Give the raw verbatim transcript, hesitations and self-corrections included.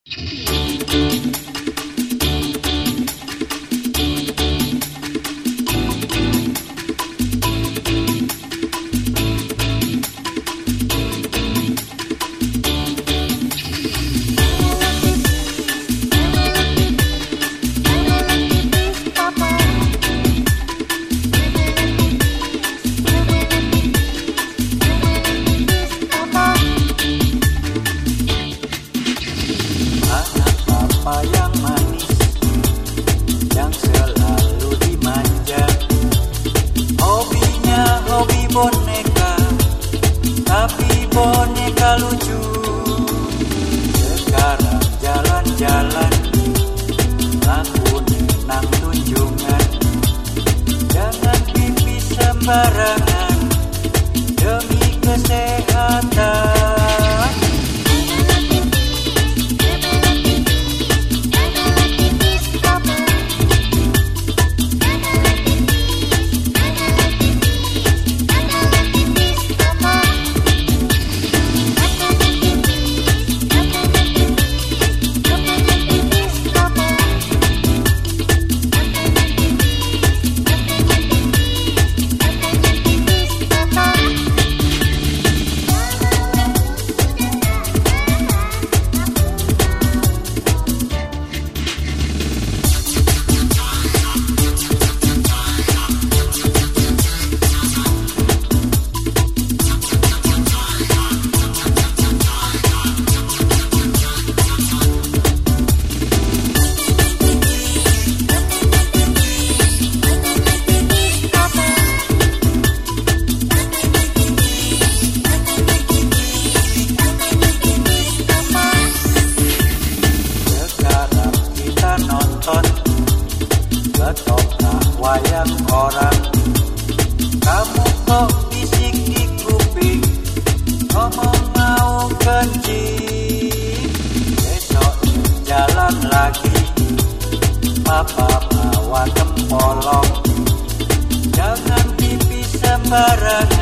Yang manis, yang selalu dimanja. Hobinya hobi boneka, tapi boneka lucu. Sekarang jalan-jalan, aku nenang tunjungan. Jangan pipis sembarangan, demi kesehatan. Ketoprak wayang orang, kamu kok bisik di kuping, ngomong mau kencing. Besok jalan lagi, papa bawa tempolong. Jangan pipis sembarangan.